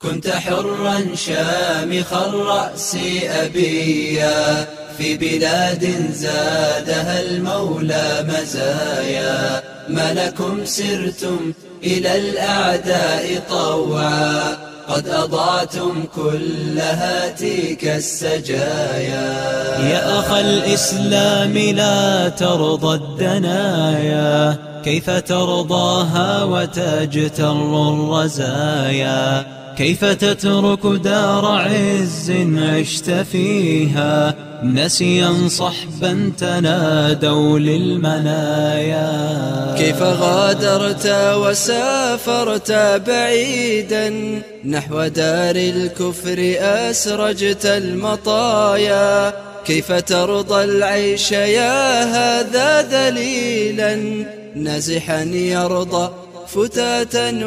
كنت حرا شامخ الرأس أبيا في بلاد زادها المولى مزايا، ما لكم سرتم إلى الأعداء طوعا، قد أضعتم كل هاتيك السجايا. يا أخ الإسلام لا ترضى الدنايا، كيف ترضاها وتجتر الرزايا؟ كيف تترك دار عز عشت فيها نسيا صحبا تنادوا للمنايا؟ كيف غادرت وسافرت بعيدا نحو دار الكفر أسرجت المطايا؟ كيف ترضى العيش يا هذا ذليلا نازحا يرضى فتاتا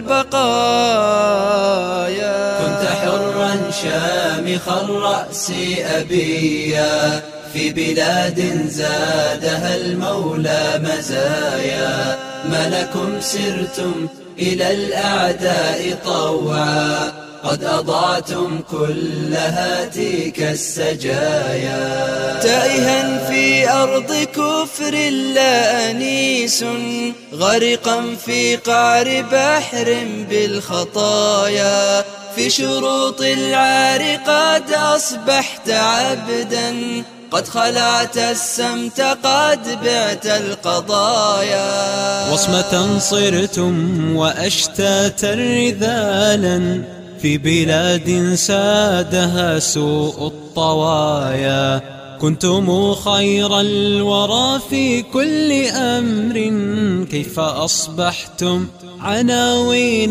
والبقايا؟ كنت حرا شامخ الرأس أبيا في بلاد زادها المولى مزايا، ما لكم سرتم إلى الأعداء طوعا، قد أضعتم كل هاتيك السجايا. تائها في أرض كفر لا أنيس، غرقا في قعر بحر بالخطايا، في شروط العار قد أصبحت عبدا، قد خلعت السمت قد بعت القضايا. وصمة صرتم وأشتاتا رذالا في بلاد سادها سوء الطوايا، كنتم خير الورى في كل أمر، كيف أصبحتم عناوين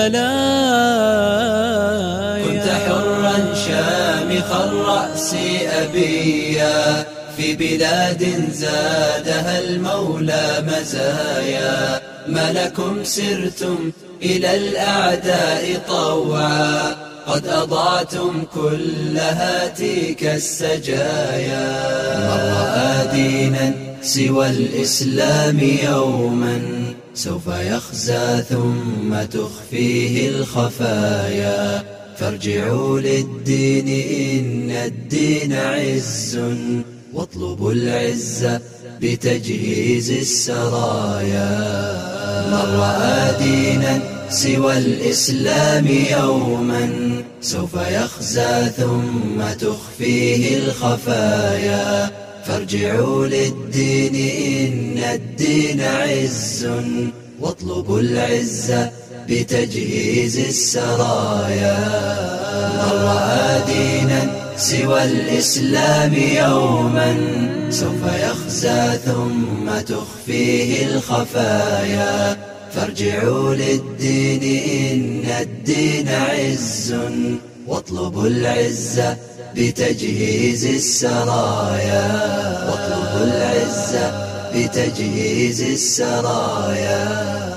البلايا؟ كنت حرا شامخ الرأس أبيا في بلاد زادها المولى مزايا، ما لكم سرتم إلى الأعداء طوعا، قد أضعتم كل هاتيك السجايا. من رأى دينا سوى الإسلام يوما سوف يخزى ثم تخفيه الخفايا، فارجعوا للدين إن الدين عز، واطلبوا العزة بتجهيز السرايا. من رأى دينا سوى الإسلام يوما سوف يخزى ثم تخفيه الخفايا، فارجعوا للدين إن الدين عز، واطلبوا العزة بتجهيز السرايا. من رأى دينا سوى الإسلام يوما سوف يخزى ثم تخفيه الخفايا، فارجعوا للدين إن الدين عز، واطلبوا العزة بتجهيز السرايا. واطلبوا العزة بتجهيز السرايا.